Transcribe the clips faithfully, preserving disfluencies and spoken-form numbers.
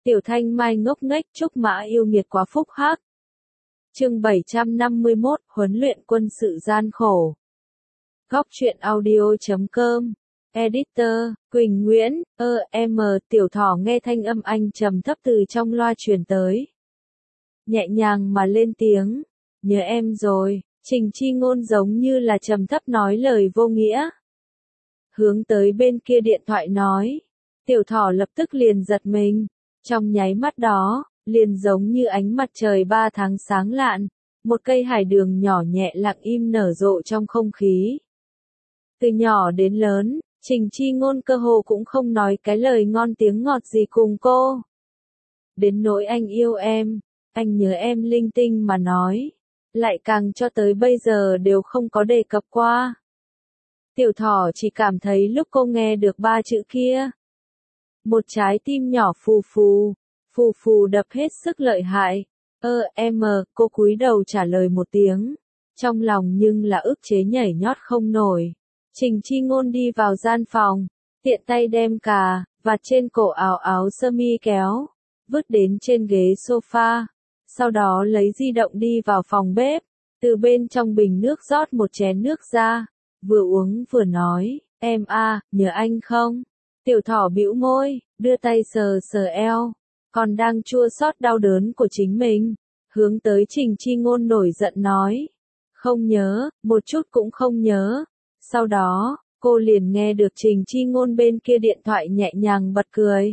Tiểu Thanh Mai ngốc nghếch Trúc Mã yêu nghiệt quá phúc hắc. Chương bảy trăm năm mươi mốt, huấn luyện quân sự gian khổ. Góc truyện audio chấm com. Editor, Quỳnh Nguyễn, ơ, em, Tiểu Thỏ nghe thanh âm anh trầm thấp từ trong loa truyền tới. Nhẹ nhàng mà lên tiếng, nhớ em rồi, Trình Chi Ngôn giống như là trầm thấp nói lời vô nghĩa. Hướng tới bên kia điện thoại nói, Tiểu Thỏ lập tức liền giật mình, trong nháy mắt đó, liền giống như ánh mặt trời ba tháng sáng lạn, một cây hải đường nhỏ nhẹ lặng im nở rộ trong không khí. Từ nhỏ đến lớn, Trình Chi Ngôn cơ hồ cũng không nói cái lời ngon tiếng ngọt gì cùng cô. Đến nỗi anh yêu em, anh nhớ em linh tinh mà nói, lại càng cho tới bây giờ đều không có đề cập qua. Tiểu Thỏ chỉ cảm thấy lúc cô nghe được ba chữ kia, một trái tim nhỏ phù phù, phù phù đập hết sức lợi hại. Ơ, em, cô cúi đầu trả lời một tiếng, trong lòng nhưng là ức chế nhảy nhót không nổi. Trình Chi Ngôn đi vào gian phòng, tiện tay đem cà, vạt trên cổ áo áo sơ mi kéo, vứt đến trên ghế sofa, sau đó lấy di động đi vào phòng bếp, từ bên trong bình nước rót một chén nước ra, vừa uống vừa nói, em a, à, nhớ anh không? Tiểu Thỏ bĩu môi, đưa tay sờ sờ eo, còn đang chua xót đau đớn của chính mình, hướng tới Trình Chi Ngôn nổi giận nói, không nhớ, một chút cũng không nhớ. Sau đó, cô liền nghe được Trình Chi Ngôn bên kia điện thoại nhẹ nhàng bật cười.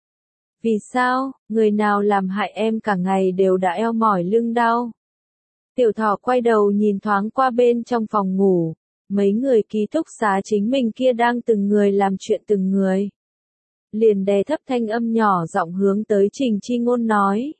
Vì sao, người nào làm hại em cả ngày đều đã eo mỏi lưng đau? Tiểu Thỏ quay đầu nhìn thoáng qua bên trong phòng ngủ, mấy người ký túc xá chính mình kia đang từng người làm chuyện từng người. Liền đè thấp thanh âm nhỏ giọng hướng tới Trình Chi Ngôn nói.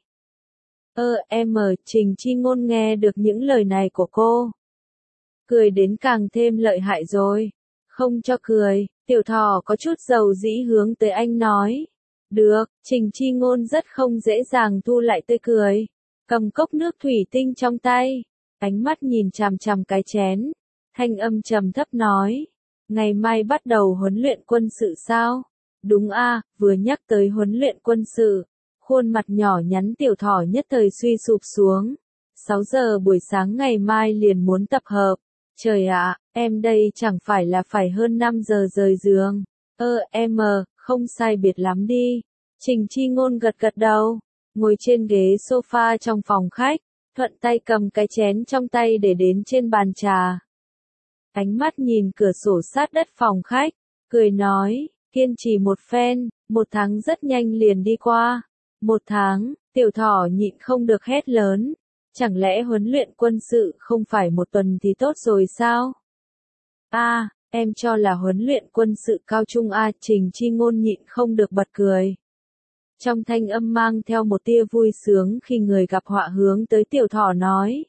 Ơ, em, Trình Chi Ngôn nghe được những lời này của cô. Cười đến càng thêm lợi hại rồi. Không cho cười, Tiểu Thỏ có chút dầu dĩ hướng tới anh nói. Được, Trình Chi Ngôn rất không dễ dàng thu lại tươi cười. Cầm cốc nước thủy tinh trong tay, ánh mắt nhìn chằm chằm cái chén. Thanh âm trầm thấp nói. Ngày mai bắt đầu huấn luyện quân sự sao? Đúng a, vừa nhắc tới huấn luyện quân sự. Khuôn mặt nhỏ nhắn Tiểu Thỏ nhất thời suy sụp xuống. sáu giờ buổi sáng ngày mai liền muốn tập hợp. Trời ạ, em đây chẳng phải là phải hơn năm giờ rời giường. Ơ, em, không sai biệt lắm đi. Trình Chi Ngôn gật gật đầu, ngồi trên ghế sofa trong phòng khách, thuận tay cầm cái chén trong tay để đến trên bàn trà. Ánh mắt nhìn cửa sổ sát đất phòng khách, cười nói, kiên trì một phen, một tháng rất nhanh liền đi qua. Một tháng, Tiểu Thỏ nhịn không được hét lớn. Chẳng lẽ huấn luyện quân sự không phải một tuần thì tốt rồi sao? A, à, em cho là huấn luyện quân sự cao trung a, Trình Chi Ngôn nhịn không được bật cười. Trong thanh âm mang theo một tia vui sướng khi người gặp họa hướng tới Tiểu Thỏ nói.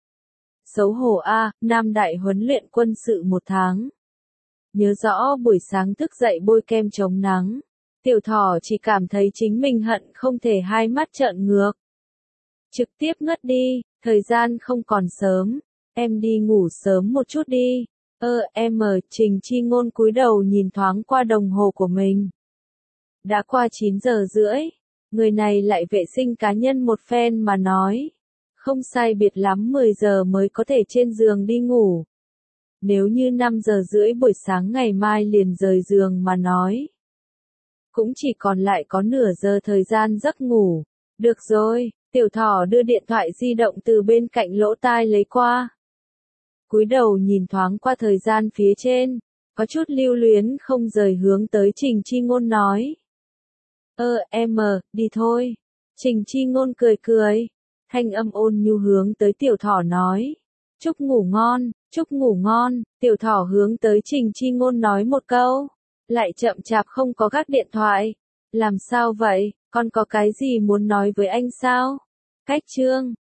Xấu hổ a, à, Nam Đại huấn luyện quân sự một tháng. Nhớ rõ buổi sáng thức dậy bôi kem chống nắng. Tiểu Thỏ chỉ cảm thấy chính mình hận không thể hai mắt trợn ngược. Trực tiếp ngất đi, thời gian không còn sớm, em đi ngủ sớm một chút đi. Ơ, em, Trình Chi Ngôn cúi đầu nhìn thoáng qua đồng hồ của mình. Đã qua chín giờ rưỡi, người này lại vệ sinh cá nhân một phen mà nói. Không sai biệt lắm mười giờ mới có thể trên giường đi ngủ. Nếu như năm giờ rưỡi buổi sáng ngày mai liền rời giường mà nói. Cũng chỉ còn lại có nửa giờ thời gian giấc ngủ. Được rồi. Tiểu Thỏ đưa điện thoại di động từ bên cạnh lỗ tai lấy qua. Cúi đầu nhìn thoáng qua thời gian phía trên, có chút lưu luyến không rời hướng tới Trình Chi Ngôn nói. Ơ, em, đi thôi. Trình Chi Ngôn cười cười, thanh âm ôn nhu hướng tới Tiểu Thỏ nói. Chúc ngủ ngon, chúc ngủ ngon, Tiểu Thỏ hướng tới Trình Chi Ngôn nói một câu, lại chậm chạp không có gác điện thoại. Làm sao vậy, con có cái gì muốn nói với anh sao? Cách chương